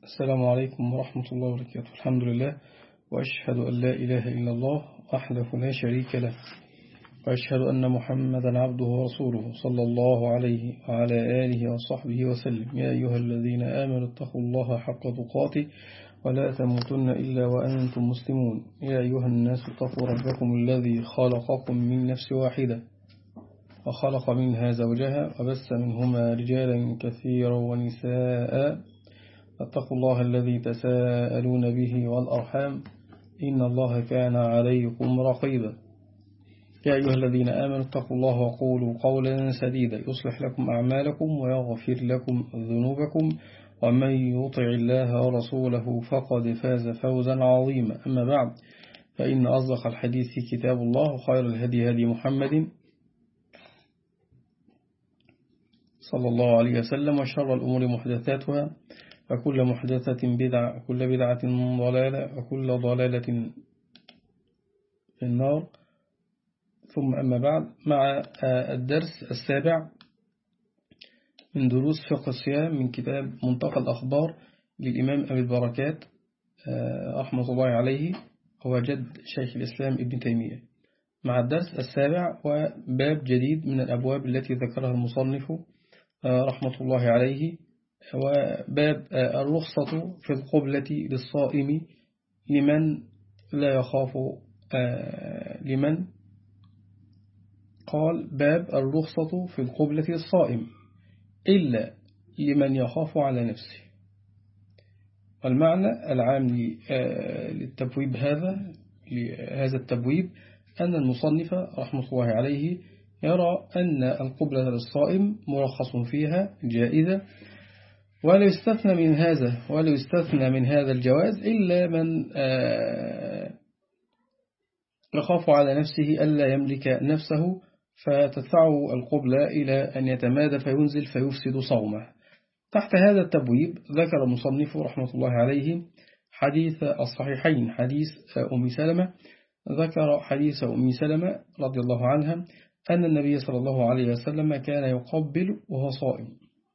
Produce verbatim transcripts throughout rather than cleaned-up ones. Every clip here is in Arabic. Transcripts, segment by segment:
السلام عليكم ورحمة الله وبركاته. الحمد لله، وأشهد أن لا إله إلا الله وحده لا شريك له، وأشهد أن محمدا عبده ورسوله صلى الله عليه وعلى آله وصحبه وسلم. يا أيها الذين آمنوا اتقوا الله حق تقاته ولا تموتن إلا وأنتم مسلمون. يا أيها الناس اتقوا ربكم الذي خلقكم من نفس واحدة وخلق منها زوجها وبث منهما رجالا كثيرا ونساء. اتقوا الله الذي تساءلون به والأرحام إن الله كان عليكم رقيبا. يا أيها الذين آمنوا اتقوا الله وقولوا قولا سديدا يصلح لكم أعمالكم ويغفر لكم ذنوبكم، ومن يطع الله ورسوله فقد فاز فوزا عظيما. أما بعد، فإن أصدق الحديث كتاب الله، وخير الهدي هدي محمد صلى الله عليه وسلم، وشر الأمور محدثاتها، وكل محدثة بدعة، وكل بدعة ضلالة، وكل ضلالة في النار. ثم أما بعد، مع الدرس السابع من دروس فقه الصيام من كتاب منتقى الأخبار للإمام أبي البركات رحمة الله عليه، هو جد شيخ الإسلام ابن تيمية. مع الدرس السابع وباب جديد من الأبواب التي ذكرها المصنف رحمة الله عليه، وباب الرخصة في القبلة للصائم لمن لا يخاف لمن قال باب الرخصة في القبلة للصائم إلا لمن يخاف على نفسه. والمعنى العام للتبويب هذا لهذا التبويب أن المصنف رحمة الله عليه يرى أن القبلة للصائم مرخص فيها جائزة، ولا يستثنى من هذا ولا يستثنى من هذا الجواز إلا من يخاف على نفسه ألا يملك نفسه فتدفعه القبلة إلى أن يتمادى فينزل فيفسد صومه. تحت هذا التبويب ذكر المصنف رحمة الله عليه حديث الصحيحين، حديث أم سلمة. ذكر حديث أم سلمة رضي الله عنها أن النبي صلى الله عليه وسلم كان يقبل وهو صائم.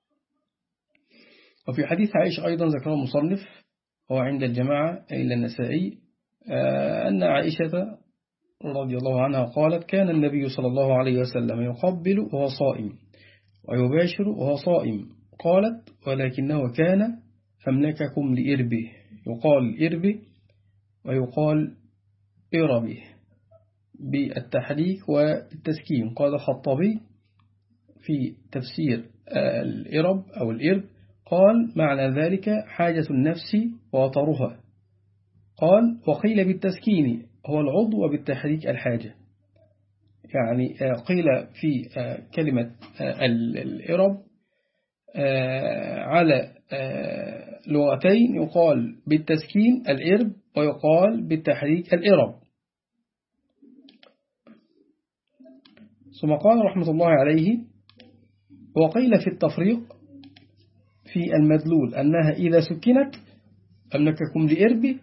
وفي حديث عائشة أيضا ذكره المصنف هو عند الجماعة إلى النسائي أن عائشة رضي الله عنها قالت كان النبي صلى الله عليه وسلم يقبل وهو صائم ويباشر وهو صائم. قالت ولكنه كان أملككم لإربه، يقال إربه ويقال إربه بالتحريك والتسكين. قال الخطابي في تفسير الإرب أو الإرب قال معنى ذلك حاجة النفس ووطرها. قال وقيل بالتسكين هو العضو وبالتحريك الحاجة. يعني قيل في كلمة الإرب على لغتين، يقال بالتسكين الإرب ويقال بالتحريك الإرب. ثم قال رحمة الله عليه وقيل في التفريق في المدلول أنها إذا سكنت أملككم لإربه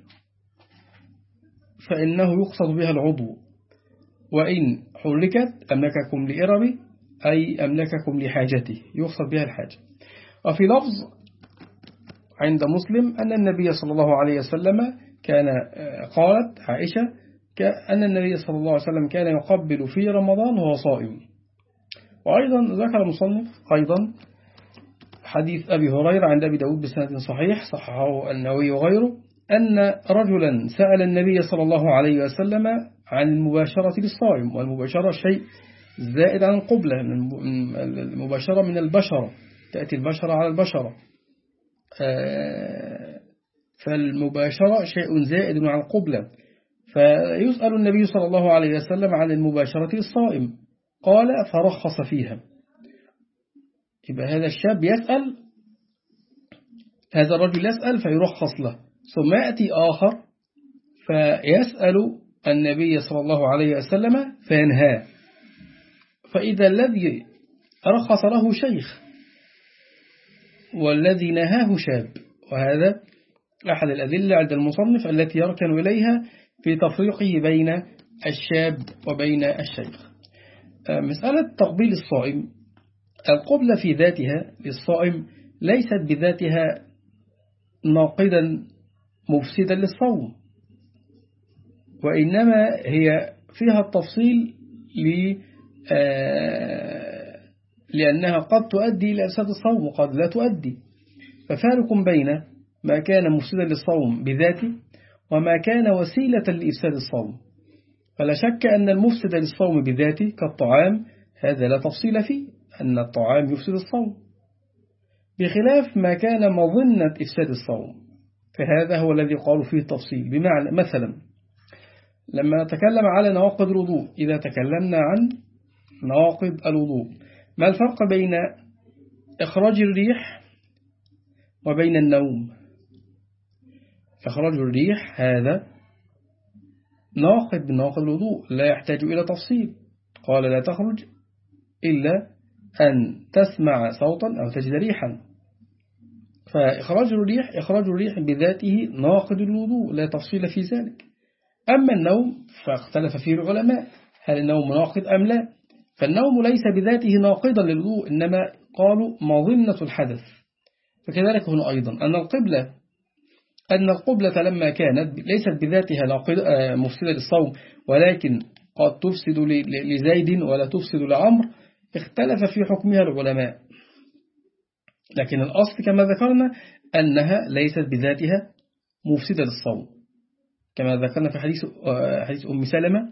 فإنه يقصد بها العضو، وإن حركت أملككم لإربه أي أملككم لحاجته يقصد بها الحاجة. وفي لفظ عند مسلم أن النبي صلى الله عليه وسلم كان قالت عائشة أن النبي صلى الله عليه وسلم كان يقبل في رمضان وهو صائم. وأيضا ذكر المصنف أيضا حديث أبي هريرة عند أبي داود بسند صحيح صححه النووي وغيره أن رجلا سأل النبي صلى الله عليه وسلم عن المباشرة للصائم، والمباشرة شيء زائد عن القبلة، المباشرة من البشرة، تأتي البشرة على البشرة، فالمباشرة شيء زائد عن القبلة. فيسأل النبي صلى الله عليه وسلم عن المباشرة للصائم، قال فرخص فيها. يبقى هذا الشاب يسأل، هذا الرجل يسأل فيرخص له، ثم يأتي آخر فيسأل النبي صلى الله عليه وسلم فينهاه. فإذا الذي رخص له شيخ والذي نهاه شاب، وهذا أحد الأدلة عند المصنف التي يركن إليها في تفريقه بين الشاب وبين الشيخ. مسألة تقبيل الصائم، القبلة في ذاتها للصائم ليست بذاتها ناقدا مفسدا للصوم، وإنما هي فيها التفصيل ل لأنها قد تؤدي إلى إفساد الصوم وقد لا تؤدي. ففارق بين ما كان مفسدا للصوم بذاته وما كان وسيلة لإفساد الصوم. فلا شك أن المفسد للصوم بذاته كالطعام هذا لا تفصيل فيه، أن الطعام يفسد الصوم، بخلاف ما كان مظنة إفساد الصوم، فهذا هو الذي قالوا فيه التفصيل. بمعنى مثلا لما نتكلم على نواقض الوضوء، إذا تكلمنا عن نواقض الوضوء، ما الفرق بين إخراج الريح وبين النوم؟ إخراج الريح هذا ناقض من نواقض الوضوء لا يحتاج إلى تفصيل، قال لا تخرج إلا أن تسمع صوتا أو تجد ريحا. فإخراج الريح إخراج الريح بذاته ناقض الوضوء لا تفصيل في ذلك. أما النوم فاختلف فيه العلماء، هل النوم ناقض أم لا؟ فالنوم ليس بذاته ناقضا للوضوء، إنما قالوا مظنة الحدث. فكذلك هنا أيضا أن القبلة أن القبلة لما كانت ليست بذاتها مفسدة للصوم، ولكن قد تفسد لزيد ولا تفسد لعمر، اختلف في حكمها العلماء. لكن الأصل كما ذكرنا أنها ليست بذاتها مفسدة للصوم، كما ذكرنا في حديث حديث أم سلمة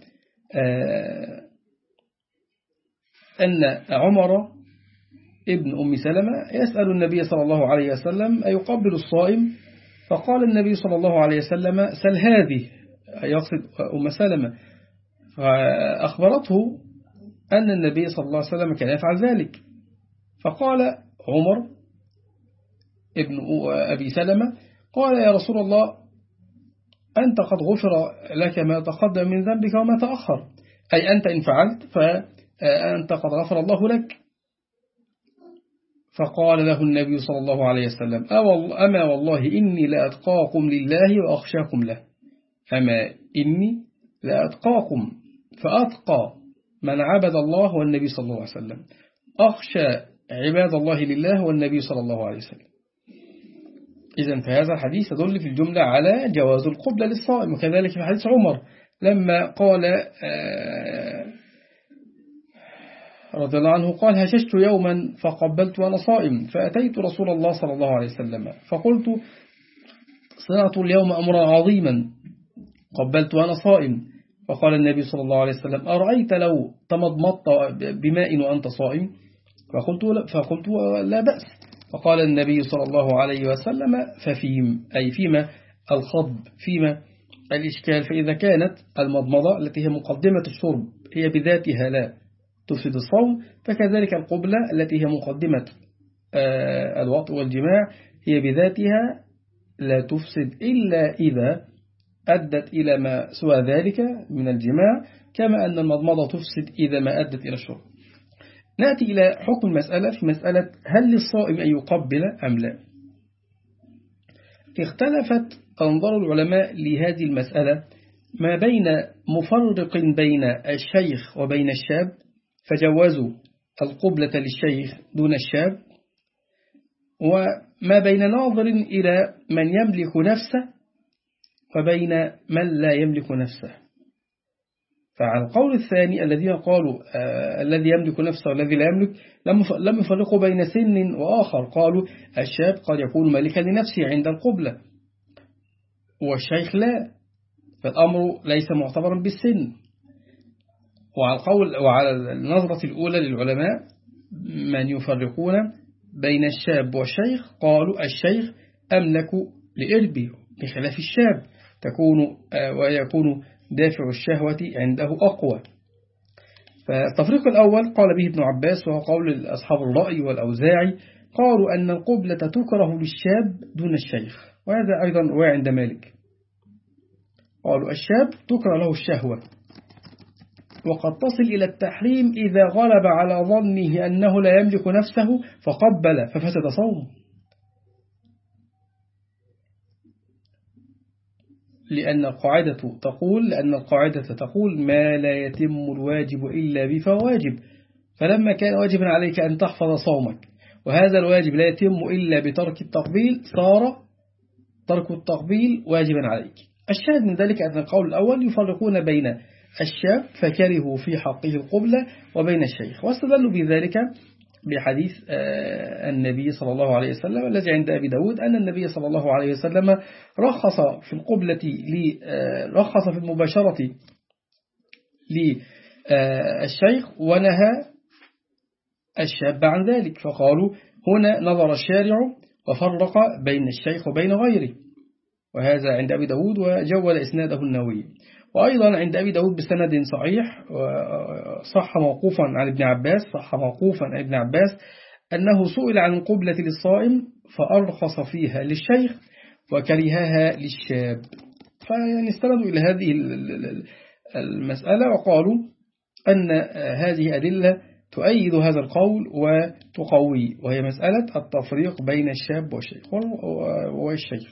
أن عمر ابن أم سلمة يسأل النبي صلى الله عليه وسلم أيقبل الصائم؟ فقال النبي صلى الله عليه وسلم سل هذه، يقصد أم سلمة، فأخبرته أن النبي صلى الله عليه وسلم كان يفعل ذلك. فقال عمر ابن أبي سلمة قال يا رسول الله أنت قد غفر لك ما تقدم من ذنبك وما تأخر، أي أنت إن فعلت فأنت قد غفر الله لك. فقال له النبي صلى الله عليه وسلم أما والله إني لأتقاكم لله وأخشاكم له، أما إني لأتقاكم، فأتقى من عبد الله والنبي صلى الله عليه وسلم، أخشى عباد الله لله والنبي صلى الله عليه وسلم. إذن فهذا الحديث يدل في الجملة على جواز القبلة للصائم. وكذلك في حديث عمر لما قال رضي الله عنه قال هششت يوما فقبلت وأنا صائم، فأتيت رسول الله صلى الله عليه وسلم فقلت صنعت اليوم أمرا عظيما قبلت وأنا صائم. فقال النبي صلى الله عليه وسلم أرأيت لو تمضمضت بماء وأنت صائم؟ فقلت, فقلت لا بأس. فقال النبي صلى الله عليه وسلم ففيم، أي فيما الخضب، فيما الإشكال. فإذا كانت المضمضة التي هي مقدمة الشرب هي بذاتها لا تفسد الصوم، فكذلك القبلة التي هي مقدمة الوطء والجماع هي بذاتها لا تفسد إلا إذا أدت إلى ما سوى ذلك من الجماع، كما أن المضمضة تفسد إذا ما أدت إلى الشرب. نأتي إلى حكم المسألة في مسألة هل للصائم أن يقبل أم لا. اختلفت أنظار العلماء لهذه المسألة ما بين مفرق بين الشيخ وبين الشاب، فجوزوا القبلة للشيخ دون الشاب، وما بين ناظر إلى من يملك نفسه وبين من لا يملك نفسه. فعلى القول الثاني الذين قالوا آه الذي يملك نفسه والذي لا يملك لم يفرقوا بين سن وآخر، قالوا الشاب قد يكون مالكا لنفسه عند القبلة والشيخ لا، فالأمر ليس معتبرا بالسن. وعلى القول وعلى النظرة الأولى للعلماء من يفرقون بين الشاب والشيخ قالوا الشيخ أملك لإربه بخلاف الشاب، تكون ويكون دافع الشهوة عنده أقوى. فالتفريق الأول قال به ابن عباس وهو قول أصحاب الرأي والأوزاعي، قالوا أن القبلة تكره للشاب دون الشيخ، وهذا أيضا رواية عند مالك. قالوا الشاب تكره له الشهوة وقد تصل إلى التحريم إذا غلب على ظنه أنه لا يملك نفسه فقبل ففسد صومه، لأن القاعدة تقول لأن القاعدة تقول ما لا يتم الواجب إلا به فواجب. فلما كان واجبا عليك أن تحفظ صومك وهذا الواجب لا يتم إلا بترك التقبيل صار ترك التقبيل واجبا عليك. الشاهد من ذلك أن القول الأول يفرقون بين الشاب فكرهوا في حقه القبلة وبين الشيخ، واستدلوا بذلك بحديث النبي صلى الله عليه وسلم الذي عند أبي داود أن النبي صلى الله عليه وسلم رخص في القبلة رخص في المباشرة للشيخ ونهى الشاب عن ذلك، فقالوا هنا نظر الشارع وفرق بين الشيخ وبين غيره، وهذا عند أبي داود وجول إسناده النووي. وأيضا عند أبي داود بسند صحيح صح موقوفا عن ابن عباس صح موقوفا عن ابن عباس أنه سئل عن القبلة للصائم فأرخص فيها للشيخ وكرهها للشاب. فيعني استندوا إلى هذه المسألة وقالوا أن هذه أدلة تؤيد هذا القول وتقوي، وهي مسألة التفريق بين الشاب والشيخ والشيخ.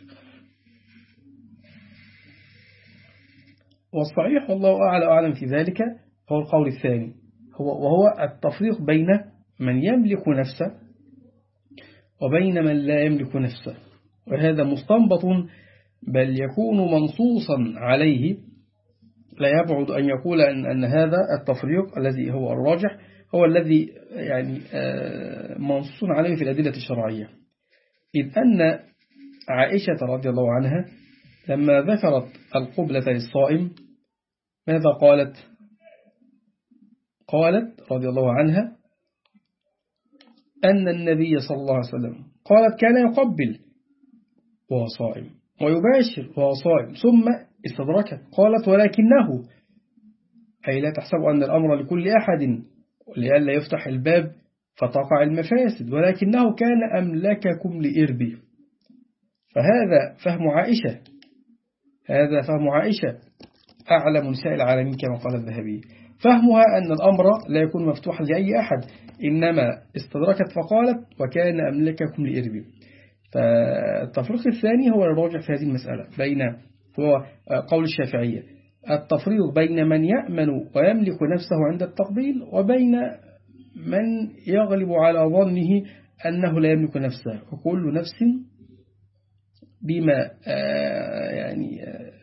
والصحيح والله أعلى أعلم في ذلك هو القول الثاني، هو وهو التفريق بين من يملك نفسه وبين من لا يملك نفسه، وهذا مستنبط بل يكون منصوصا عليه. لا يبعد أن يقول أن, أن هذا التفريق الذي هو الراجح هو الذي يعني منصوص عليه في الأدلة الشرعية، إذ أن عائشة رضي الله عنها لما ذكرت القبلة للصائم ماذا قالت؟ قالت رضي الله عنها أن النبي صلى الله عليه وسلم قالت كان يقبل وهو صائم ويباشر وهو صائم، ثم استدركت قالت ولكنه، أي لا تحسب أن الأمر لكل أحد لئلا يفتح الباب فتقع المفاسد، ولكنه كان أملككم لإربه. فهذا فهم عائشة هذا فهم عائشة أعلم نساء العالمين كما قال الذهبي، فهمها أن الأمر لا يكون مفتوحا لأي أحد، إنما استدركت فقالت وكان أملككم لإربه. فالتفريق الثاني هو الراجح في هذه المسألة، بين هو قول الشافعية التفريق بين من يأمن ويملك نفسه عند التقبيل وبين من يغلب على ظنه أنه لا يملك نفسه، وكل نفس بما يعني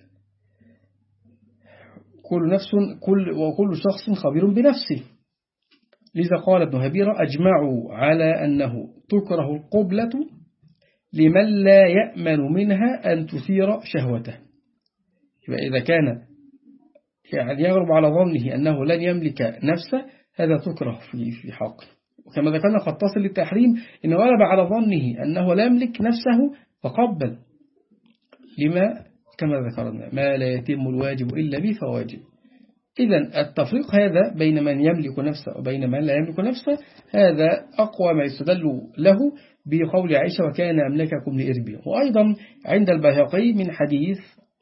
كل نفس كل وكل شخص خبير بنفسه. لذا قال ابن هبيرة أجمعوا على أنه تكره القبلة لمن لا يأمن منها أن تثير شهوته. إذا كان يعني يغلب على ظنه أنه لن يملك نفسه هذا تكره في في حقه، وكما ذكرنا قد تصل للتحريم إن غلب على ظنه أنه لا يملك نفسه فقبل، لما كما ذكرنا ما لا يتم الواجب إلا به فواجب. إذن التفريق هذا بين من يملك نفسه وبين من لا يملك نفسه هذا أقوى ما يستدل له بقول عائشة وكان أملككم لإربه. وأيضا عند البيهقي من حديث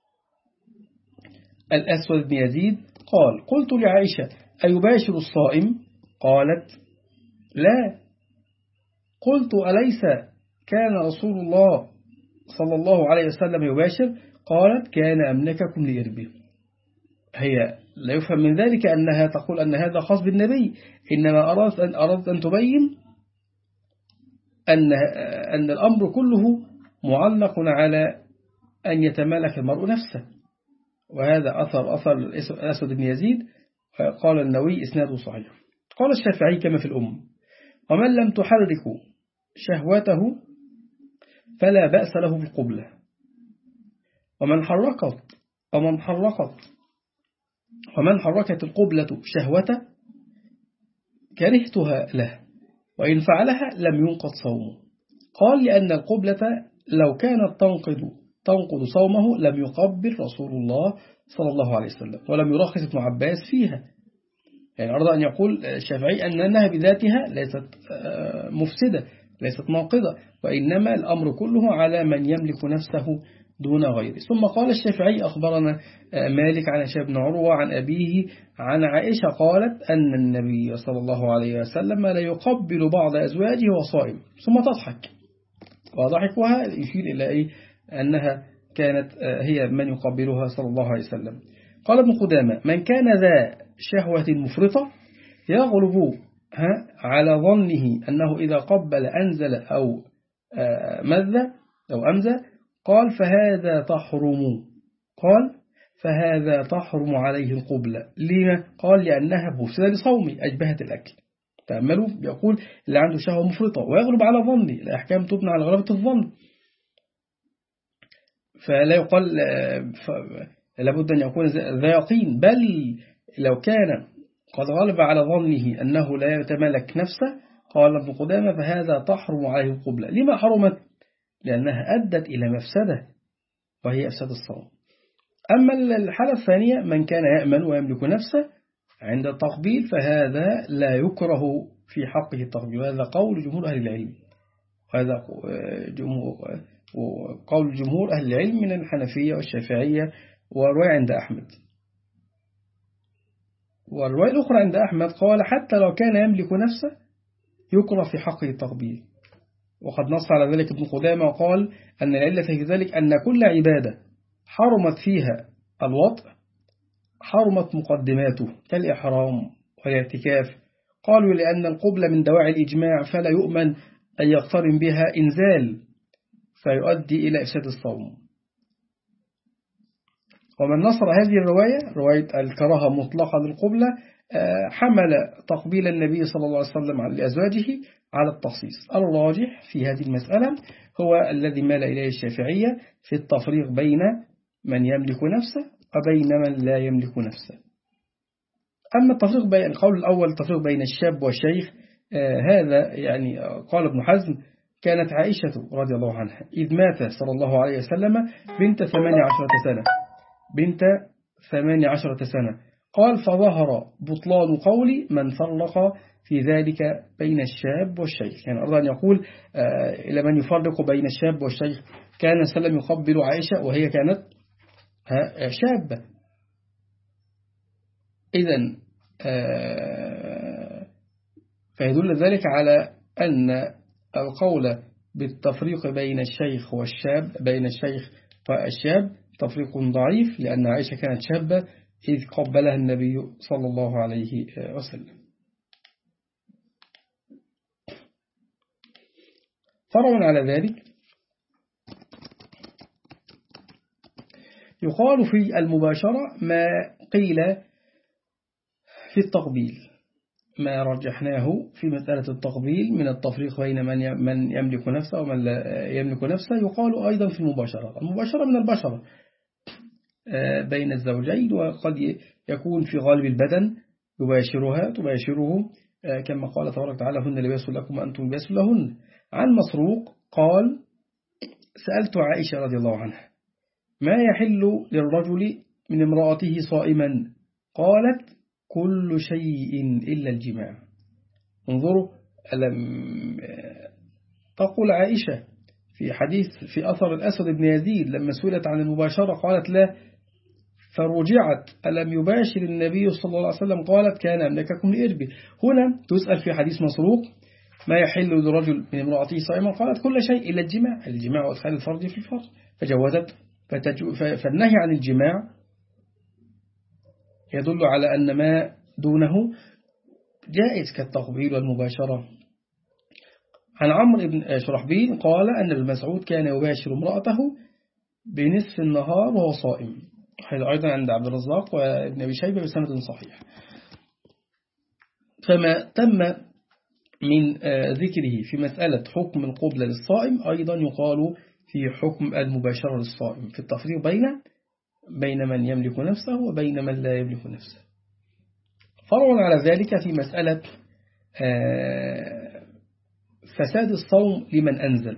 الأسود بن يزيد قال قلت لعائشة أيباشر الصائم؟ قالت لا. قلت أليس كان رسول الله صلى الله عليه وسلم يباشر؟ قالت كان أملككم لإربه. هي لا يفهم من ذلك أنها تقول أن هذا خاص بالنبي، إنما أردت أن, أردت أن تبين أن, أن الأمر كله معلق على أن يتمالك المرء نفسه، وهذا أثر أثر الأسود بن يزيد. قال النووي إسناده صحيح. قال الشافعي كما في الأم ومن لم تحرك شهوته فلا بأس له بالقبلة، ومن حركت ومن حركت ومن حركت القبلة شهوته كرهتها له، وإن فعلها لم ينقض صومه. قال لأن القبلة لو كانت تنقض تنقض صومه لم يقبل رسول الله صلى الله عليه وسلم ولم يرخص ابن عباس فيها. يعني أراد أن يقول الشافعي أنها بذاتها ليست مفسدة ليست ناقضة، وإنما الأمر كله على من يملك نفسه دون غيره. ثم قال الشافعي أخبرنا مالك عن هشام بن عروة عن أبيه عن عائشة قالت أن النبي صلى الله عليه وسلم لا يقبل بعض أزواجه وصائم، ثم تضحك، وضحكها يشير إلى إيه؟ أنها كانت هي من يقبلها صلى الله عليه وسلم. قال ابن قدامة من كان ذا شهوة مفرطة يغلب على ظنه أنه إذا قبل أنزل أو مذ أو أمزى قال فهذا تحرم قال فهذا تحرم عليه القبلة. لما؟ قال لأنها بفسد لصومي أشبهت الأكل. تأملوا، يقول اللي عنده شهوة مفرطة ويغلب على ظني، الأحكام تبنى على غلبة الظن، فلا يقال لابد أن يكون ذا يقين، بل لو كان قد غلب على ظنه أنه لا يتملك نفسه، قال ابن قدامة فهذا تحرم عليه القبلة. لما حرمت؟ لأنها أدت إلى مفسدة وهي أفسد الصوم. أما الحالة الثانية من كان يأمن ويملك نفسه عند التقبيل فهذا لا يكره في حقه التقبيل، وهذا قول جمهور أهل العلم، وهذا قول جمهور أهل العلم من الحنفية والشافعية ورواية عند أحمد. والرواية الأخرى عند أحمد قال حتى لو كان يملك نفسه يكره في حقه التقبيل، وقد نص على ذلك ابن قدامة وقال أن العلة في ذلك أن كل عبادة حرمت فيها الوطء حرمت مقدماته كالإحرام والاعتكاف. قالوا لأن القبلة من دواعي الإجماع فلا يؤمن أن يقترن بها إنزال فيؤدي إلى إفساد الصوم. ومن نصر هذه الرواية رواية الكراهة مطلقة للقبلة حمل تقبيل النبي صلى الله عليه وسلم لأزواجه على التخصيص. الراجح في هذه المسألة هو الذي مال إليه الشافعية في التفريق بين من يملك نفسه وبين من لا يملك نفسه. أما التفريق بين القول الأول التفريق بين الشاب والشيخ آه هذا يعني قال ابن حزم كانت عائشة رضي الله عنها إذ مات صلى الله عليه وسلم بنت ثمانية عشرة سنة بنت ثمانية عشرة سنة قال فظهر بطلان قول من فرق في ذلك بين الشاب والشيخ. يعني أرضى أن يقول آه إلى من يفرق بين الشاب والشيخ. كان سلم يقبل عائشة وهي كانت شابة. إذن آه فيدل ذلك على أن القول بالتفريق بين الشيخ والشاب بين الشيخ والشاب تفريق ضعيف، لأن عائشة كانت شابة إذ قبلها النبي صلى الله عليه وسلم. فرعا على ذلك يقال في المباشرة ما قيل في التقبيل، ما رجحناه في مسألة التقبيل من التفريق بين من من يملك نفسه ومن لا يملك نفسه يقال أيضا في المباشرة. المباشرة من البشرة بين الزوجين، وقد يكون في غالب البدن يباشرها تباشره كما قال تبارك وتعالى هن لباس لكم وأنتم لباس لهن. عن مسروق قال سألت عائشة رضي الله عنها ما يحل للرجل من امرأته صائما؟ قالت كل شيء إلا الجماع. انظروا، ألم تقول عائشة في حديث في أثر الأسود بن يزيد لما سئلت عن المباشرة قالت لا، فرجعت ألم يباشر النبي صلى الله عليه وسلم؟ قالت كان أملككم لإربه. هنا تسأل في حديث مسروق ما يحل للرجل من امرأته صائما؟ قالت كل شيء إلا الجماع، الجماع وإدخال الفرج في الفرج، فجوزت. فالنهي عن الجماع يدل على أن ما دونه جائز كالتقبيل والمباشرة. عن عمرو بن شرحبيل قال أن ابن مسعود كان يباشر امرأته بنصف النهار وهو صائم، هذا أيضا عند عبد الرزاق وابن أبي شيبة بسند صحيح. فما تم من ذكره في مسألة حكم القبلة للصائم أيضا يقال في حكم المباشرة للصائم في التفريق بين بين من يملك نفسه وبين من لا يملك نفسه. فرعا على ذلك في مسألة فساد الصوم لمن أنزل.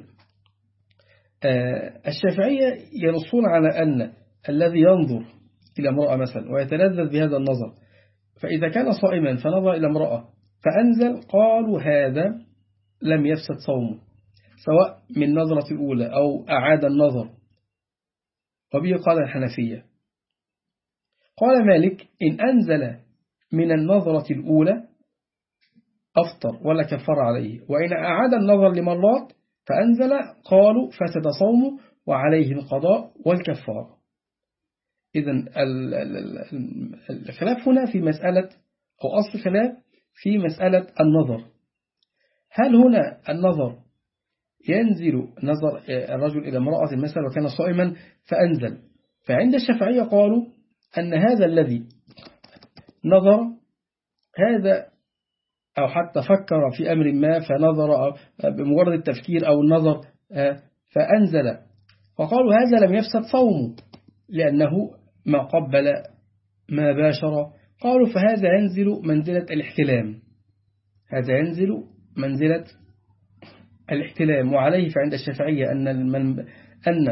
الشافعية ينصون على أن الذي ينظر إلى امرأة مثلا ويتلذذ بهذا النظر، فإذا كان صائما فنظر إلى امرأة فأنزل قالوا هذا لم يفسد صومه سواء من نظرة الأولى أو أعاد النظر، وبه قال الحنفية. قال مالك إن أنزل من النظرة الأولى أفطر ولا كفر عليه، وإن أعاد النظر لمرات فأنزل قالوا فسد صومه وعليه القضاء والكفار. إذن الخلاف هنا في مسألة أو أصل خلاف في مسألة النظر، هل هنا النظر ينزل نظر الرجل إلى امرأة مثلا وكان صائما فأنزل. فعند الشافعية قالوا أن هذا الذي نظر هذا أو حتى فكر في أمر ما فنظر بمجرد التفكير أو النظر فأنزل، فقالوا هذا لم يفسد صومه لأنه ما قبل ما باشر. قالوا فهذا ينزل منزلة الاحتلام، هذا ينزل منزلة الاحتلام. وعليه فعند الشافعية أن المن... أن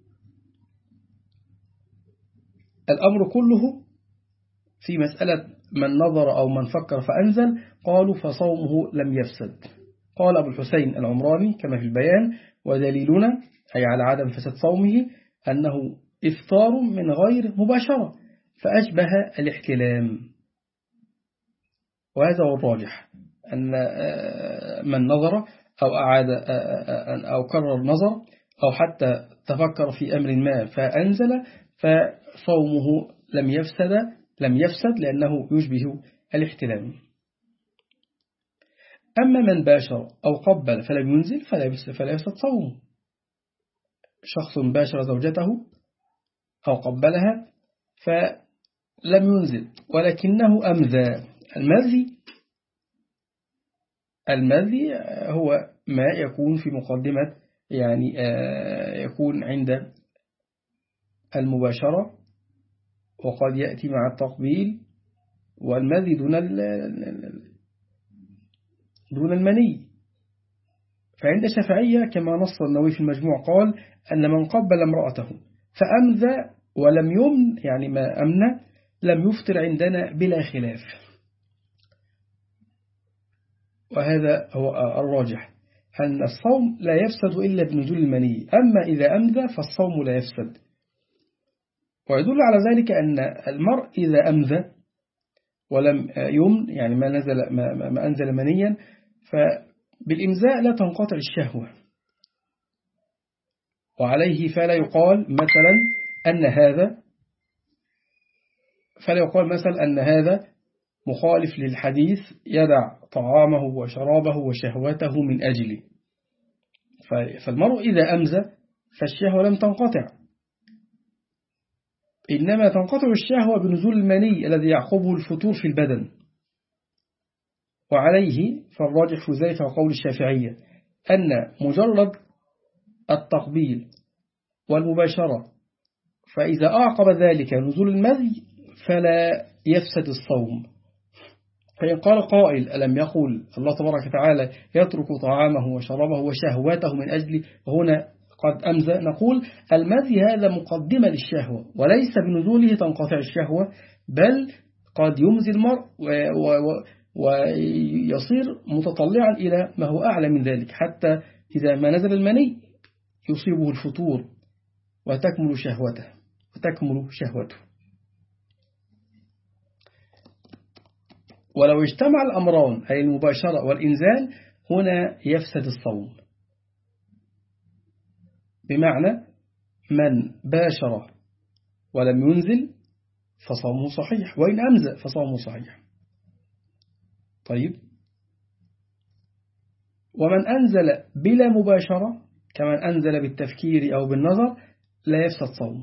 الأمر كله في مسألة من نظر أو من فكر فأنزل، قالوا فصومه لم يفسد. قال أبو الحسين العمراني كما في البيان ودليلنا أي على عدم فساد صومه أنه إفطار من غير مباشرة فأشبه الاحتلام. وهذا هو الراجح، أن من نظر أو أعاد أو كرر نظر أو حتى تفكر في أمر ما فأنزل فصومه لم يفسد لم يفسد لأنه يشبه الاحتلام. أما من باشر أو قبل فلم ينزل فلا يفسد صومه. شخص باشر زوجته أو قبلها فلم ينزل ولكنه أمذى. المذي المذي هو ما يكون في مقدمة يعني يكون عند المباشرة وقد يأتي مع التقبيل، والمذي دون دون المني. فعند الشافعية كما نص النووي في المجموع قال أن من قبل امرأته فأمذى ولم يمن يعني ما أمنى لم يفطر عندنا بلا خلاف. وهذا هو الراجح أن الصوم لا يفسد إلا بنزول المني، أما إذا أمذى فالصوم لا يفسد. ويدل على ذلك أن المرء إذا أمذى ولم يمن يعني ما نزل ما, ما أنزل منيا فبالإمزاء لا تنقطع الشهوة. وعليه فلا يقال مثلا أن هذا فلا يقال مثلا أن هذا مخالف للحديث يدع طعامه وشرابه وشهوته من أجله. فالمرء إذا أمزى فالشهوة لم تنقطع، إنما تنقطع الشهوة بنزول المني الذي يعقبه الفتور في البدن. وعليه فالراجح في ذلك قول الشافعية أن مجرد التقبيل والمباشرة فإذا أعقب ذلك نزول المذي فلا يفسد الصوم. فإن قال قائل ألم يقول الله تبارك وتعالى يترك طعامه وشرابه وشهواته من أجل وهنا قد أمزى، نقول المذي هذا مقدمة للشهوة وليس بنزوله تنقطع الشهوة، بل قد يمزي المرء ويصير متطلعا إلى ما هو أعلى من ذلك حتى إذا ما نزل المني يصيبه الفتور وتكمل شهوته وتكمل شهوته. ولو اجتمع الأمران أي المباشرة والإنزال هنا يفسد الصوم، بمعنى من باشر ولم ينزل فصومه صحيح، وإن أمزى فصومه صحيح. طيب، ومن أنزل بلا مباشرة كمن أنزل بالتفكير أو بالنظر لا يفسد صومه.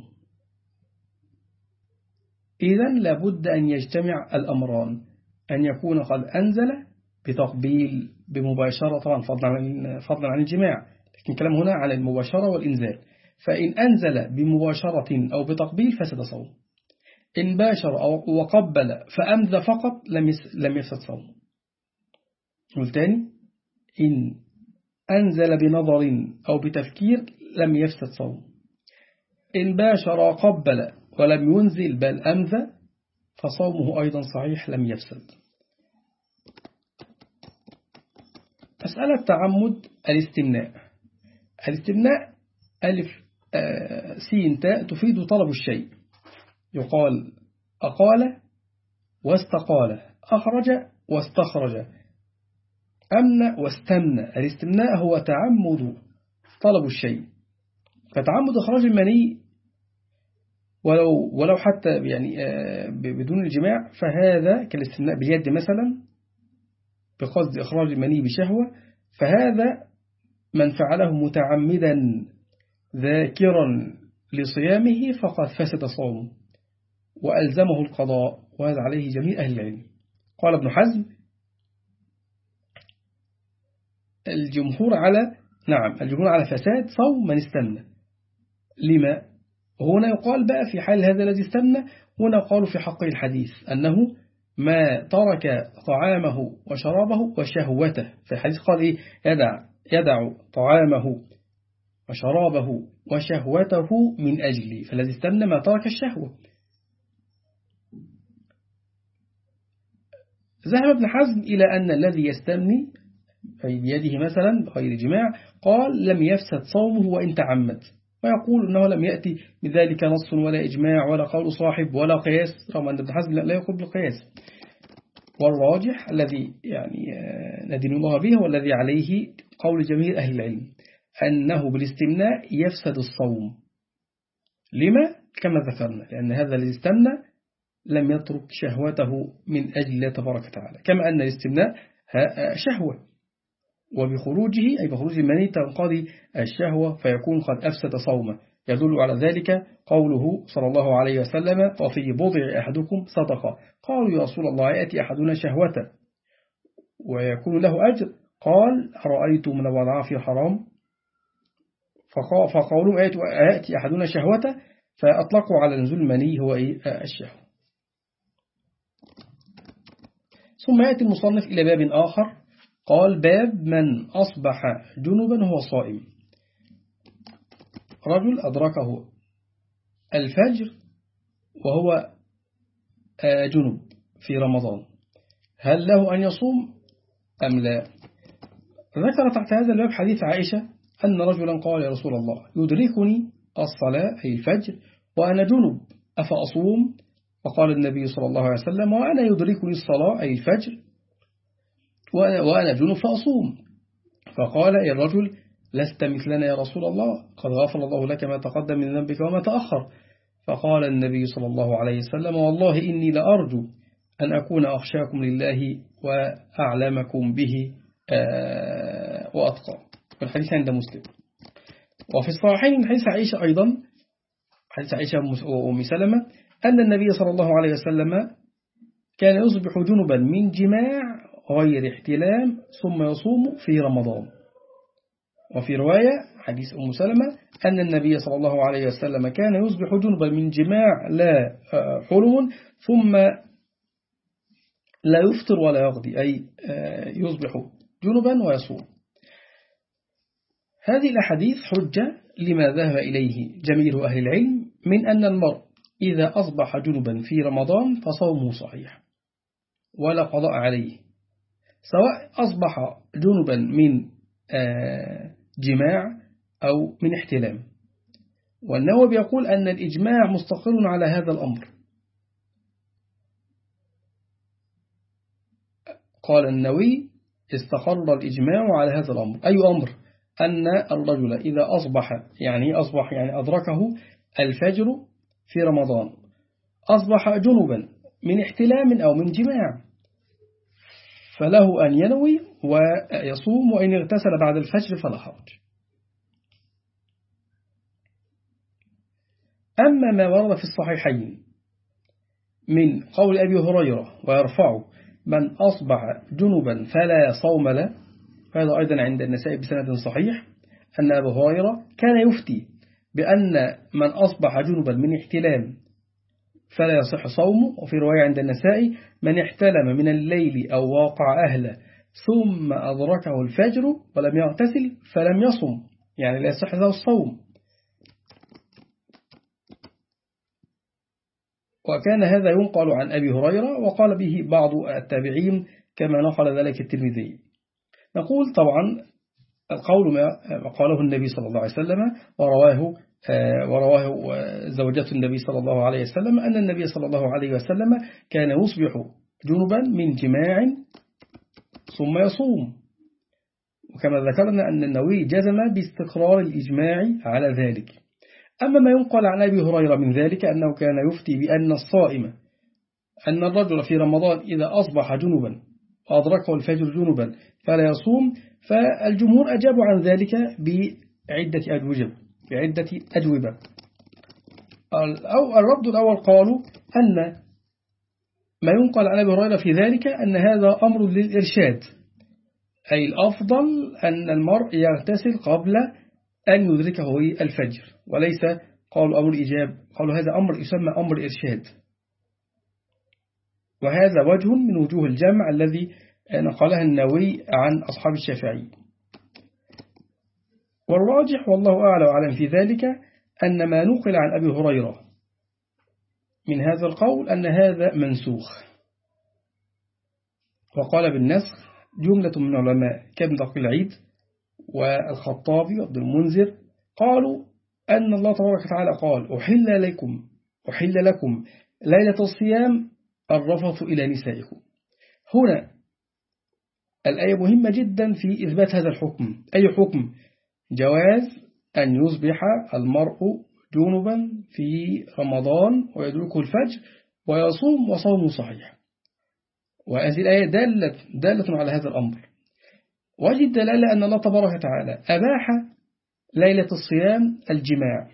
إذن لابد أن يجتمع الأمران، أن يكون قد أنزل بتقبيل بمباشرة طبعا فضلا عن فضلا عن الجماع، لكن كلام هنا عن المباشرة والإنزال. فإن أنزل بمباشرة أو بتقبيل فسد صوم، إن باشر أو وقبل فأمذى فقط لم يفسد صوم. والتاني إن أنزل بنظر أو بتفكير لم يفسد صوم، إن باشر وقبل ولم ينزل بل أمذى فصومه أيضا صحيح لم يفسد. مسألة تعمد الاستمناء. الاستمناء ألف آه سين تاء تفيد طلب الشيء، يقال أقال واستقال، أخرج واستخرج، أمن واستمنى. الاستمناء هو تعمد طلب الشيء، فتعمد إخراج المني ولو ولو حتى يعني بدون الجماع فهذا كالاستمناء باليد مثلا بقصد إخراج المني بشهوة، فهذا من فعله متعمدا ذاكرا لصيامه فقد فسد صومه وألزمه القضاء، وهذا عليه جميع أهل العلم. قال ابن حزم الجمهور على نعم الجمهور على فساد صوم من استنى. لما؟ هنا يقال بقى في حال هذا الذي استنى، هنا قالوا في حق الحديث أنه ما ترك طعامه وشرابه وشهوته. في الحديث قال إيه؟ يدع, يدع طعامه وشرابه وشهوته من أجلي، فالذي استنى ما ترك الشهوة. ذهب ابن حزم إلى أن الذي يستمني في بيده مثلا بغير جماع قال لم يفسد صومه وإن تعمد، ويقول أنه لم يأتي بذلك نص ولا إجماع ولا قول صاحب ولا قياس، رغم أن ابن حزم لا يقول بالقياس. والراجح الذي يعني ندين الله به والذي عليه قول جميع أهل العلم أنه بالاستمناء يفسد الصوم. لما؟ كما ذكرنا، لأن هذا الذي استمنى لم يترك شهوته من أجل الله تبارك وتعالى، كما أن الاستمناء شهوة، وبخروجه أي بخروج المني تنقضي الشهوة فيكون قد أفسد صومه. يدل على ذلك قوله صلى الله عليه وسلم وفي بضع أحدكم صدقة. قالوا يا رسول الله يأتي أحدنا شهوته ويكون له أجر؟ قال أرأيتم لو وضعها في حرام؟ فقولوا يأتي أحدنا شهوته فأطلقوا على نزول المني هو إيه؟ الشهوة. ثم يأتي المصنف إلى باب آخر، قال باب من أصبح جنبا وهو صائم. رجل أدركه الفجر وهو جنب في رمضان، هل له أن يصوم أم لا؟ ذكر تحت هذا الباب حديث عائشة أن رجلا قال يا رسول الله يدركني الصلاة أي الفجر وأنا جنب أفأصوم؟ فقال النبي صلى الله عليه وسلم وأنا يدركني الصلاة أي الفجر وأنا جنب فأصوم. فقال يا الرجل لست مثلنا يا رسول الله، قد غفر الله لك ما تقدم من ذنبك وما تأخر. فقال النبي صلى الله عليه وسلم والله إني لأرجو أن أكون أخشاكم لله وأعلمكم به وأتقى. والحديث عند مسلم. وفي الصحيحين من حديث عائشة أيضا، حديث عائشة وأم سلمة أن النبي صلى الله عليه وسلم كان يصبح جنبا من جماع غير احتلام ثم يصوم في رمضان. وفي رواية حديث أم سلمة أن النبي صلى الله عليه وسلم كان يصبح جنبا من جماع لا حلم ثم لا يفطر ولا يغضي، أي يصبح جنبا ويصوم. هذه الأحاديث حجة لما ذهب إليه جميع أهل العلم من أن المرء إذا أصبح جنبا في رمضان فصومه صحيح ولا قضاء عليه، سواء أصبح جنبا من جماع أو من احتلام. والنووي يقول أن الإجماع مستقر على هذا الأمر. قال النووي استقر الإجماع على هذا الأمر. أي أمر؟ أن الرجل إذا أصبح يعني أصبح يعني أدركه الفجر في رمضان أصبح جنبا من احتلام أو من جماع فله أن ينوي ويصوم، وإن اغتسل بعد الفجر فلا حرج. أما ما ورد في الصحيحين من قول أبي هريرة ويرفعه من أصبح جنبا فلا صوم له، هذا أيضا عند النسائي بسند صحيح أن أبي هريرة كان يفتي بأن من أصبح جنبا من احتلام فلا يصح صومه. وفي رواية عند النسائي من احتلم من الليل أو واقع أهله ثم أدركه الفجر ولم يغتسل فلم يصم، يعني لا يصح له الصوم. وكان هذا ينقل عن أبي هريرة وقال به بعض التابعين كما نقل ذلك الترمذي. نقول طبعا القول ما قاله النبي صلى الله عليه وسلم ورواه ورواه زوجة النبي صلى الله عليه وسلم أن النبي صلى الله عليه وسلم كان يصبح جنبا من جماع ثم يصوم. وكما ذكرنا أن النووي جزم باستقرار الإجماع على ذلك. أما ما ينقل عن أبي هريرة من ذلك أنه كان يفتي بأن الصائم أن الرجل في رمضان إذا أصبح جنبا وأدركه الفجر جنبا فلا يصوم. فالجمهور أجابوا عن ذلك بعدة أجوبة بعدة أجوبة. أو الرد الأول قالوا أن ما ينقل عن أبي هريرة في ذلك أن هذا أمر للإرشاد، أي الأفضل أن المرء يغتسل قبل أن يدركه الفجر، وليس قالوا أمر إيجاب، قالوا هذا أمر يسمى أمر إرشاد. وهذا وجه من وجوه الجمع الذي نقلها النووي عن أصحاب الشافعي. والراجح والله أعلى وأعلم في ذلك أن ما نقل عن أبي هريرة من هذا القول أن هذا منسوخ. وقال بالنسخ جملة من علماء كابن دقيق العيد والخطابي وابن المنذر، قالوا أن الله تبارك وتعالى قال أحل لكم أحل لكم ليلة الصيام الرفث إلى نسائكم. هنا الآية مهمة جدا في إثبات هذا الحكم. أي حكم؟ جواز أن يصبح المرء جنبا في رمضان ويدركه الفجر ويصوم وصومه صحيح. وهذه الآية دالة, دالة على هذا الأمر. وجه الدلالة أن الله تبارك وتعالى أباح ليلة الصيام الجماع،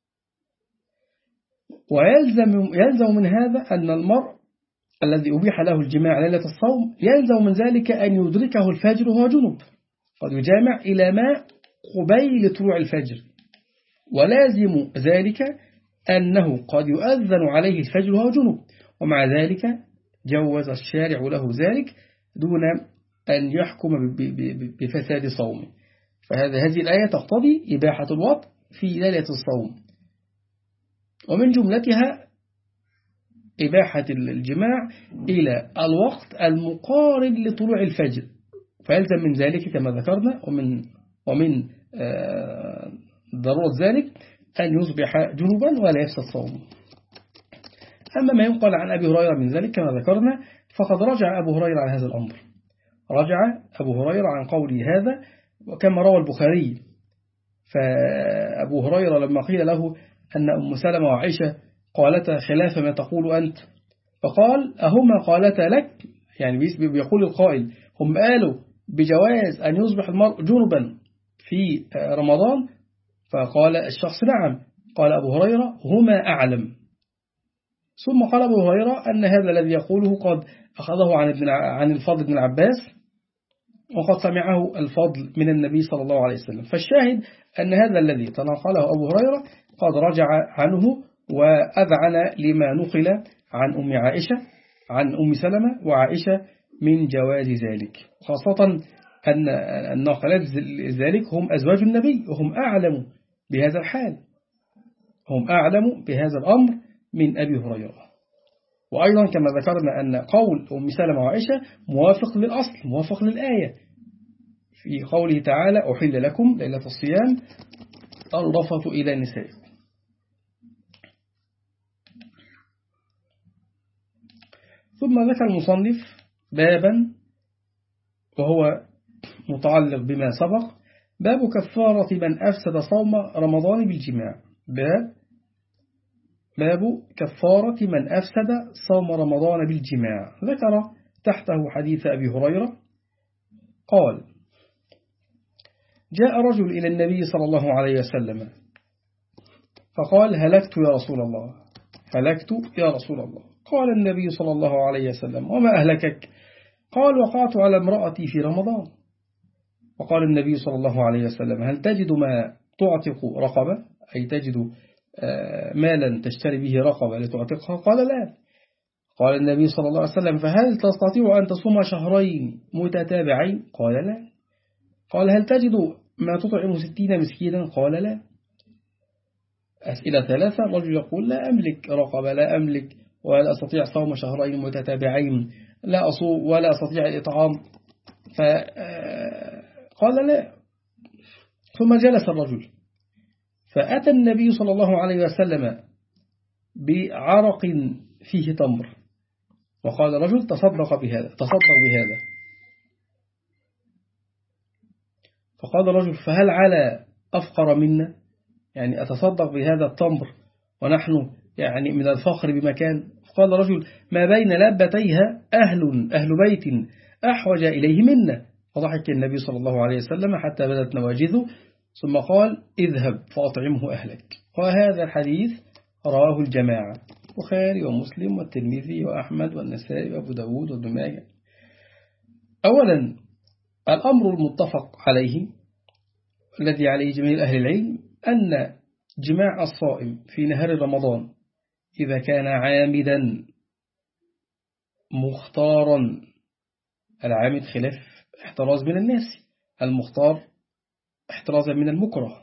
ويلزم يلزم من هذا أن المرء الذي أبيح له الجماع ليلة الصوم يلزم من ذلك أن يدركه الفجر وهو جنب، قد يجامع إلى ما قبيل طلوع الفجر. ولازم ذلك أنه قد يؤذن عليه الفجر وهو جنب، ومع ذلك جوز الشارع له ذلك دون أن يحكم بفساد صومه. فهذه هذه الآية تقتضي إباحة الوطء في ليلة الصوم، ومن جملتها إباحة الجماع إلى الوقت المقارب لطلوع الفجر، فيلزم من ذلك كما ذكرنا ومن ومن ضرورة ذلك أن يصبح جنوبا ولا يفسد صومه. أما ما ينقل عن أبي هريرة من ذلك كما ذكرنا فقد رجع أبو هريرة عن هذا الأمر، رجع أبو هريرة عن قوله هذا، وكما روى البخاري. فأبو هريرة لما قيل له أن أم سلمة وعائشة قالتا خلاف ما تقول أنت، فقال أهما قالتا لك، يعني بيقول القائل هم قالوا بجواز أن يصبح المرء جنبا في رمضان، فقال الشخص نعم، قال أبو هريرة هما أعلم. ثم قال أبو هريرة أن هذا الذي يقوله قد أخذه عن ابن عن الفضل بن العباس، وقد سمعه الفضل من النبي صلى الله عليه وسلم. فالشاهد أن هذا الذي تناقله أبو هريرة قد رجع عنه وأذعن لما نقل عن أم عائشة عن أم سلمة وعائشة من جواز ذلك، خاصة أن الناقلات ذلك هم أزواج النبي وهم أعلم بهذا الحال، هم أعلم بهذا الأمر من أبي هريرة. وأيضا كما ذكرنا أن قول أم سلمة وعائشة موافق للأصل، موافق للآية في قوله تعالى أحل لكم ليلة الصيام الرفث إلى نسائكم. ثم ذكر المصنف بابا وهو متعلق بما سبق، باب كفارة من أفسد صوم رمضان بالجماع. باب باب كفارة من أفسد صوم رمضان بالجماع. ذكر تحته حديث أبي هريرة قال جاء رجل إلى النبي صلى الله عليه وسلم فقال هلكت يا رسول الله، هلكت يا رسول الله. قال النبي صلى الله عليه وسلم وما أهلكك؟ قال وقعت على امرأتي في رمضان. وقال النبي صلى الله عليه وسلم هل تجد ما تعتق رقبة، أي تجد مالا تشتري به رقبة لتعتقها؟ قال لا. قال النبي صلى الله عليه وسلم فهل تستطيع أن تصوم شهرين متتابعين؟ قال لا. قال هل تجد ما تطعم ستين مسكينا؟ قال لا. أسئلة ثلاثة. الرجل يقول لا أملك رقبة، لا أملك ولا أستطيع صوم شهرين متتابعين، لا أصوم ولا أستطيع الإطعام. فقال لا. ثم جلس الرجل فأتى النبي صلى الله عليه وسلم بعرق فيه تمر، وقال الرجل تصدق بهذا تصدق بهذا. فقال الرجل فهل على أفقر منا، يعني أتصدق بهذا التمر ونحن يعني من الفخر بمكان؟ فقال الرجل ما بين لابتيها أهل أهل بيت أحوج إليه منا. فضحك النبي صلى الله عليه وسلم حتى بدت نواجذه ثم قال اذهب فأطعمه أهلك. وهذا الحديث رواه الجماعة البخاري ومسلم والترمذي وأحمد والنسائي وأبو داود وابن ماجه. أولا الأمر المتفق عليه الذي عليه جميع أهل العلم أن جماع الصائم في نهار رمضان إذا كان عامدا مختارا، العامد خلاف احتراز من الناس، المختار احترازا من المكره،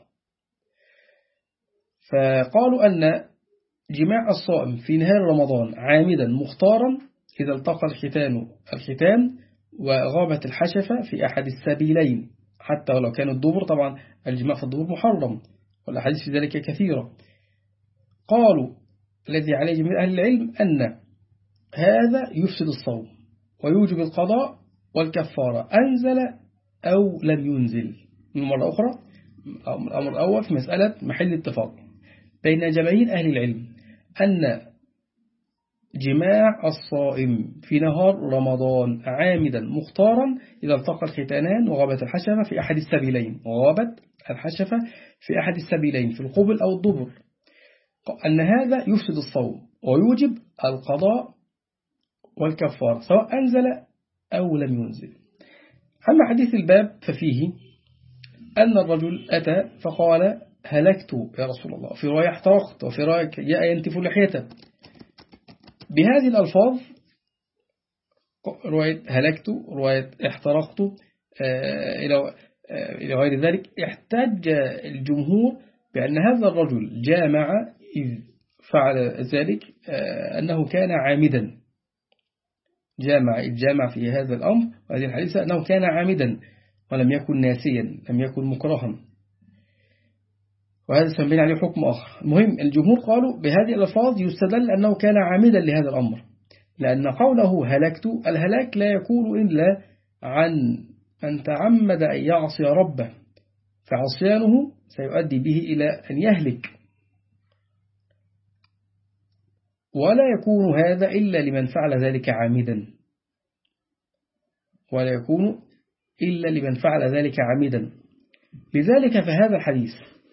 فقالوا أن جماع الصائم في نهار رمضان عامدا مختارا إذا التقى الختان الختان وغابت الحشفة في أحد السبيلين، حتى ولو كان الدبر، طبعا الجماع في الدبر محرم والأحاديث في ذلك كثيرة. قالوا الذي عليه جميع أهل العلم أن هذا يفسد الصوم ويوجب القضاء والكفارة، أنزل أو لم ينزل. من مرة أخرى الأمر الأول في مسألة محل اتفاق بين جماهير أهل العلم أن جماع الصائم في نهار رمضان عامدا مختارا إذا التقى الختانان وغابت الحشفة في أحد السبيلين، وغابت الحشفة في أحد السبيلين في القبل أو الدبر، أن هذا يفسد الصوم ويوجب القضاء والكفارة سواء أنزل أو لم ينزل. أما حديث الباب ففيه أن الرجل أتى فقال هلكت يا رسول الله، في رواية احترقت، وفي رواية جاء ينتف لحيته، بهذه الألفاظ، رواية هلكت رواية احترقت إلى غير ذلك. احتج الجمهور بأن هذا الرجل جامع إذ فعل ذلك أنه كان عامدا، جامع إذ جامع في هذا الأمر وهذه الحديثة أنه كان عامدا ولم يكن ناسيا، لم يكن مكرها، وهذا سنبين عليه حكم آخر. المهم الجمهور قالوا بهذه الألفاظ يستدل أنه كان عامدا لهذا الأمر، لأن قوله هلكت، الهلاك لا يكون إلا عن من تعمد أن يعصي ربه، فعصيانه سيؤدي به إلى أن يهلك، ولا يكون هذا إلا لمن فعل ذلك عامدا، ولا يكون إلا لمن فعل ذلك عامدا. لذلك فهذا الحديث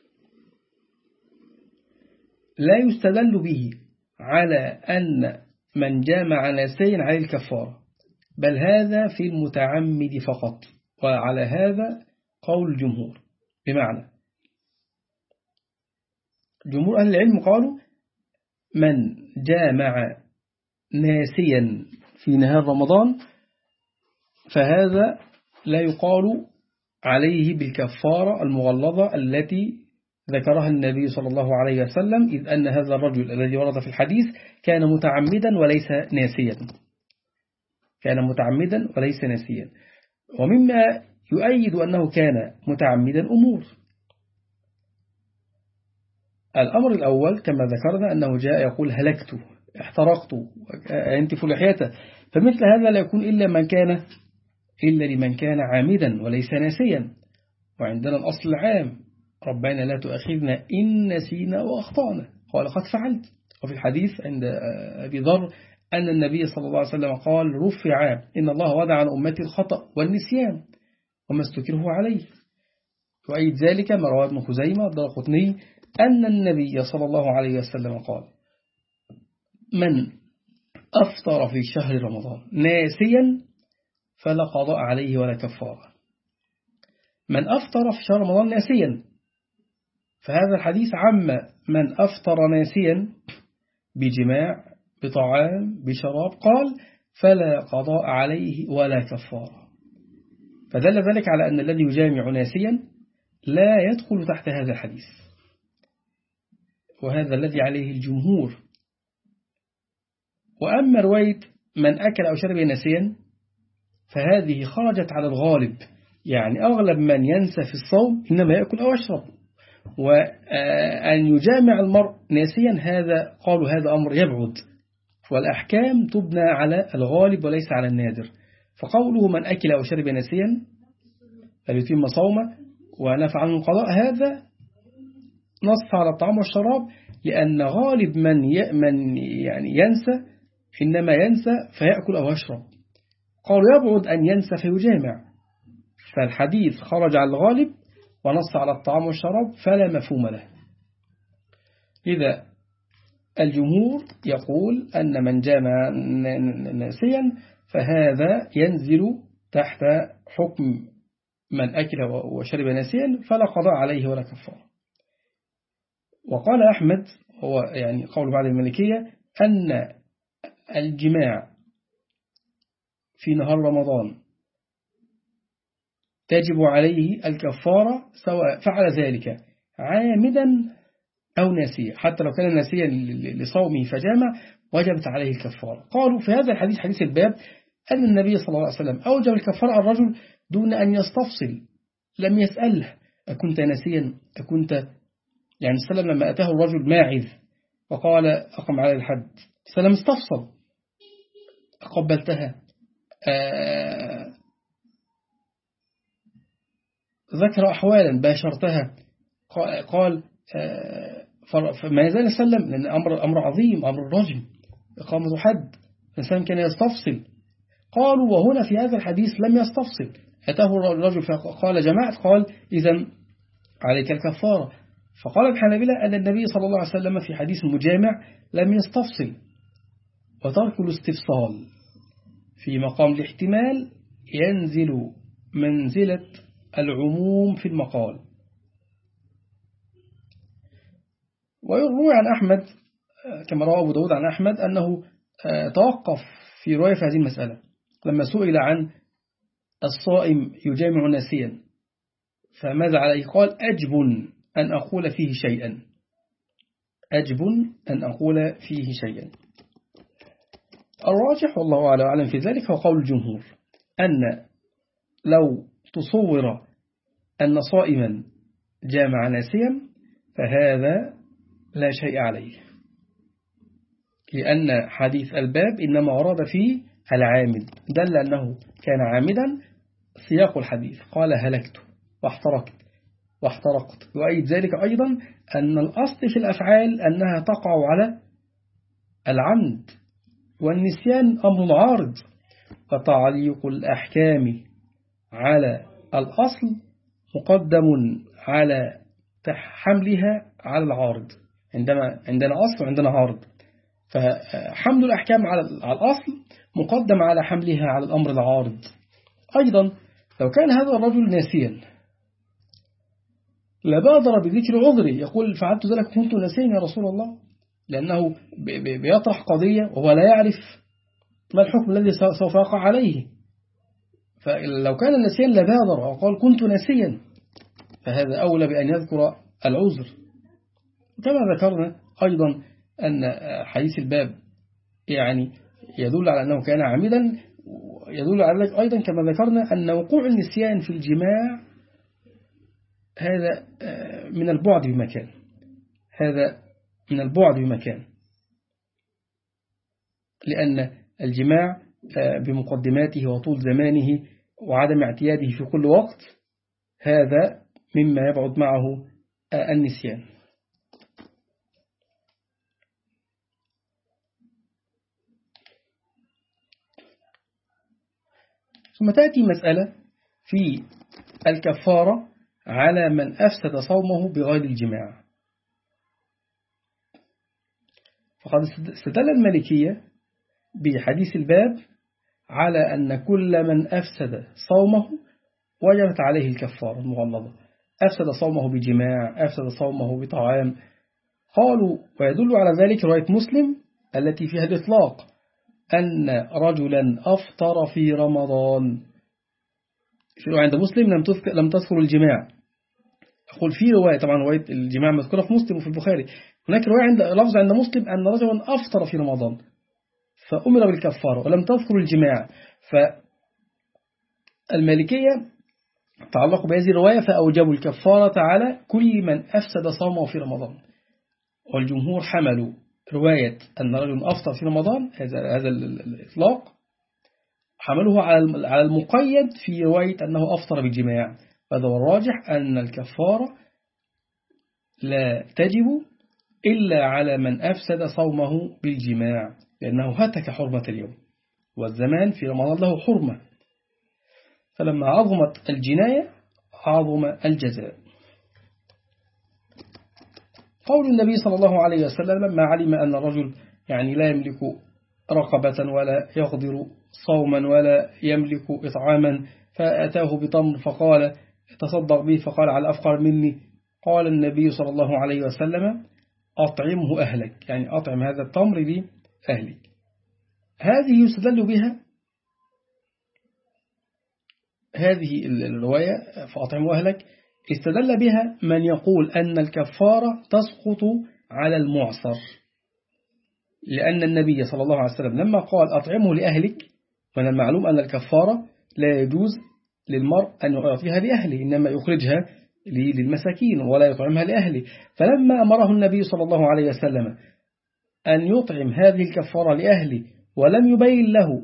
لا يستدل به على أن من جامع ناسيا عليه الكفارة، بل هذا في المتعمد فقط، وعلى هذا قول الجمهور. بمعنى جمهور أهل العلم قالوا من جامع ناسيا في نهار رمضان فهذا لا يقال عليه بالكفارة المغلظة التي ذكرها النبي صلى الله عليه وسلم، إذ أن هذا الرجل الذي ورد في الحديث كان متعمدا وليس ناسيا، كان متعمدا وليس ناسيا. ومما يؤيد أنه كان متعمدا أمور. الأمر الأول كما ذكرنا أنه جاء يقول هلكت احترقت ينتف لحيته، فمثل هذا لا يكون إلا من كان إلا لمن كان عامدا وليس ناسيا. وعندنا الأصل العام ربنا لا تؤاخذنا إن نسينا وأخطأنا، قال قد فعلت. وفي الحديث عند أبي ذر أن النبي صلى الله عليه وسلم قال رفع إن الله وضع عن أمتي الخطأ والنسيان وما استكره عليه. وأيد ذلك ما رواه ابن خزيمة الدارقطني أن النبي صلى الله عليه وسلم قال من أفطر في شهر رمضان ناسيا فلا قضاء عليه ولا كفارة. من أفطر في شهر رمضان ناسيا، فهذا الحديث عم من أفطر ناسيا بجماع بطعام بشراب، قال فلا قضاء عليه ولا كفارة. فدل ذلك على أن الذي يجامع ناسيا لا يدخل تحت هذا الحديث، وهذا الذي عليه الجمهور. وأما رواية من أكل أو شرب ناسيا فهذه خرجت على الغالب، يعني أغلب من ينسى في الصوم إنما يأكل أو يشرب، وأن يجامع المرء ناسيا هذا قالوا هذا أمر يبعد، والأحكام تبنى على الغالب وليس على النادر. فقوله من أكل أو شرب ناسيا فليتم صومه ونفع عنه القضاء، هذا نص على الطعام والشراب، لأن غالب من من يعني ينسى إنما ينسى فيأكل أو يشرب، قالوا يبعد أن ينسى فيجامع، فالحديث خرج على الغالب ونص على الطعام والشراب فلا مفهوم له. إذا الجمهور يقول أن من جامع ناسيا فهذا ينزل تحت حكم من أكل وشرب ناسيا فلا قضاء عليه ولا كفارة. وقال أحمد، هو يعني قول بعض المالكية، أن الجماع في نهار رمضان تجب عليه الكفارة سواء فعل ذلك عامدا أو ناسيا، حتى لو كان ناسيا لصومه فجامع وجبت عليه الكفارة. قالوا في هذا الحديث، حديث الباب، أن النبي صلى الله عليه وسلم أوجب الكفارة على الرجل دون أن يستفصل، لم يسأله أكنت ناسيا أكنت، يعني السلام لما أتاه الرجل ماعذ وقال أقم على الحد، السلام استفصل، قبلتها، آه ذكر أحوالا، باشرتها، قال آه فما يزال يسلم، لأن أمر, أمر عظيم، أمر الرجم، إقامة حد، الإنسان كان يستفصل. قالوا وهنا في هذا الحديث لم يستفصل، أتاه الرجل فقال جماعة، قال إذن عليك الكفارة. فقال الحنابلة أن النبي صلى الله عليه وسلم في حديث المجامع لم يستفصل، وترك الاستفصال في مقام الاحتمال ينزل منزلة العموم في المقال. ويروي عن أحمد كما روى أبو داود عن أحمد أنه توقف في رواية في هذه المسألة لما سئل عن الصائم يجامع ناسيا فماذا عليه؟ قال أجب أن أقول فيه شيئا، أجب أن أقول فيه شيئا. الراجح والله أعلم في ذلك هو قول الجمهور، أن لو تصور أن صائما جامع ناسيا فهذا لا شيء عليه، لأن حديث الباب إنما ورد فيه العامد، دل أنه كان عامدا سياق الحديث، قال هلكت واحترقت واحترقت. وأيد ذلك أيضا أن الأصل في الأفعال أنها تقع على العمد، والنسيان أمر عارض، فتعليق الأحكام على الأصل مقدم على حملها على العارض. عندما عندنا أصل وعندنا عارض، فحمل الأحكام على الأصل مقدم على حملها على الأمر العارض. أيضا لو كان هذا الرجل ناسيا لبادر بذكر عذره، يقول فعلت ذلك كنت ناسيا يا رسول الله، لأنه بيطرح قضية وهو لا يعرف ما الحكم الذي سوف يقع عليه. فلو كان النسيان لبادر وقال كنت ناسيا فهذا أولى بأن يذكر العذر. كما ذكرنا أيضا أن حديث الباب يعني يدل على أنه كان عامدا، يدل على ذلك أيضا كما ذكرنا أن وقوع النسيان في الجماع هذا من البعد بمكان، هذا من البعد بمكان، لأن الجماع بمقدماته وطول زمانه وعدم اعتياده في كل وقت هذا مما يبعد معه النسيان. ثم تأتي مسألة في الكفارة على من أفسد صومه بغير الجماع. فقد استدل المالكية بحديث الباب على أن كل من أفسد صومه وجبت عليه الكفارة المغلظة، أفسد صومه بجماع، أفسد صومه بطعام. قالوا ويدل على ذلك رواية مسلم التي فيها الإطلاق أن رجلا أفطر في رمضان. عند مسلم لم تذكر, لم تذكر الجماع. أقول في رواية، طبعا رواية الجماع مذكورة في مسلم وفي البخاري، هناك رواية عند لفظ عند مسلم أن رجلا أفطر في رمضان فأمر بالكفارة ولم تذكر الجماع. فالمالكية تعلقوا بهذه الرواية فأوجبوا الكفارة على كل من أفسد صومه في رمضان. والجمهور حملوا رواية أن رجل أفطر في رمضان، هذا هذا الإطلاق حملوه على المقيد في رواية أنه أفطر بالجماع. هذا هو الراجح أن الكفارة لا تجب إلا على من أفسد صومه بالجماع، لأنه هتك حرمة اليوم. والزمان في رمضان له حرمة، فلما عظمت الجناية عظم الجزاء. قول النبي صلى الله عليه وسلم لما علم أن الرجل يعني لا يملك رقبة ولا يقدر صوما ولا يملك إطعاما، فأتاه بتمر فقال تصدق به، فقال على أفقر مني، قال النبي صلى الله عليه وسلم أطعمه أهلك، يعني أطعم هذا التمر لأهلك. هذه يستدل بها هذه الرواية فأطعمه أهلك استدل بها من يقول أن الكفارة تسقط على المعصر، لأن النبي صلى الله عليه وسلم لما قال أطعمه لأهلك، من المعلوم أن الكفارة لا يجوز للمرء أن يعطيها لأهله، إنما يخرجها للمساكين ولا يطعمها لأهله. فلما أمره النبي صلى الله عليه وسلم أن يطعم هذه الكفارة لأهله ولم يبين له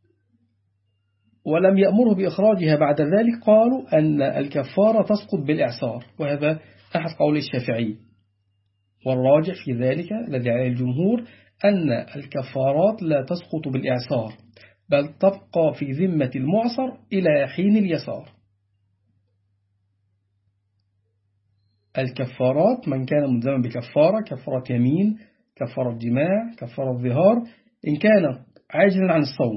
ولم يأمره بإخراجها بعد ذلك، قالوا أن الكفارة تسقط بالإعصار، وهذا أحد قول الشافعي. والراجح في ذلك الذي عليه الجمهور أن الكفارات لا تسقط بالإعصار، بل تبقى في ذمة المعصر إلى حين اليسار. الكفارات من كان ملزما بكفارة، كفارة يمين، كفارة جماع، كفارة ظهار، إن كان عاجزا عن الصوم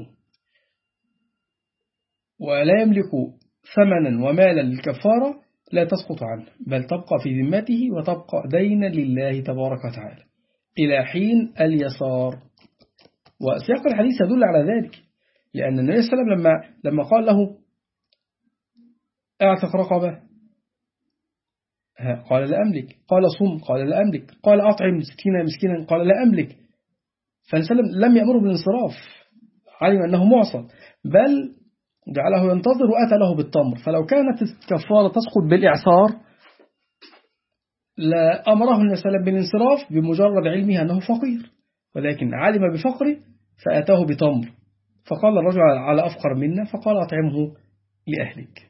ولا يملك ثمنا ومالا للكفارة لا تسقط عنه، بل تبقى في ذمته وتبقى دينا لله تبارك وتعالى إلى حين اليسار. وسياق الحديث يدل على ذلك، لأن النبي صلى الله عليه وسلم لما, لما قال له اعتق رقبة قال لا أملك، قال صم قال لا أملك، قال أطعم ستين مسكينا قال لا أملك، فالسلام لم يأمره بالانصراف، علم أنه معصر، بل جعله ينتظر وأتى له بالتمر. فلو كانت الكفارة تسقط بالإعصار لأمره النبي صلى الله عليه وسلم بالانصراف بمجرد علمه أنه فقير، ولكن علم بفقره فأتاه بتمر، فقال الرجل على أفقر منا، فقال أطعمه لأهلك.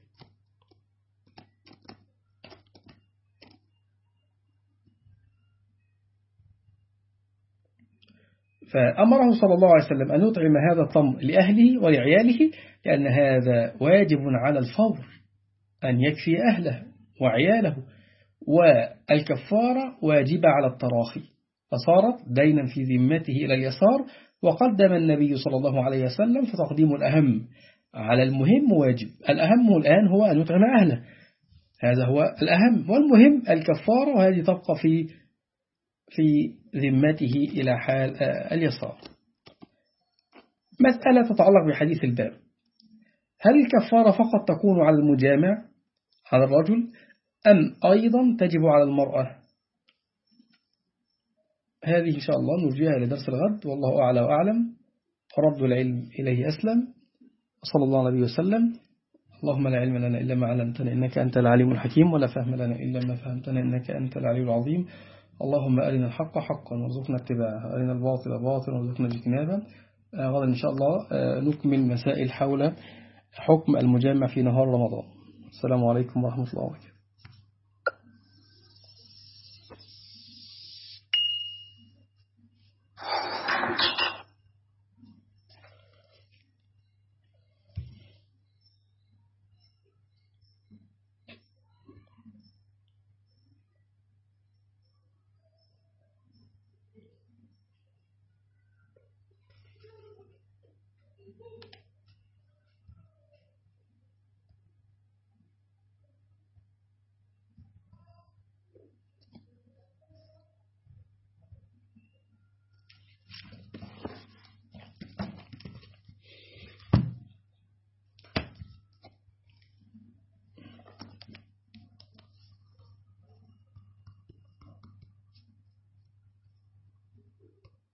فأمره صلى الله عليه وسلم أن يطعم هذا التمر لأهله ولعياله، لأن هذا واجب على الفور أن يكفي أهله وعياله، والكفارة واجبة على التراخي، فصارت دينا في ذمته إلى اليسار. وقدم النبي صلى الله عليه وسلم فتقديم الأهم على المهم واجب. الأهم الآن هو أن يطعم أهله، هذا هو الأهم، والمهم الكفارة، وهذه تبقى في في ذمته إلى حال اليسار. مسألة تتعلق بحديث الباب: هل الكفارة فقط تكون على المجامع على الرجل أم أيضا تجب على المرأة؟ هذه إن شاء الله نرجيها لدرس الغد، والله أعلى وأعلم، ورد العلم إليه أسلم، صلى الله عليه وسلم. اللهم لا علم لنا إلا ما علمتنا إنك أنت العليم الحكيم، ولا فهم لنا إلا ما فهمتنا إنك أنت العلي العظيم. اللهم أرنا الحق حقا وارزقنا اتباعه، أرنا الباطل باطلا وارزقنا اجتنابه. غدا إن شاء الله نكمل مسائل حول حكم المجامع في نهار رمضان. السلام عليكم ورحمة الله وبركاته.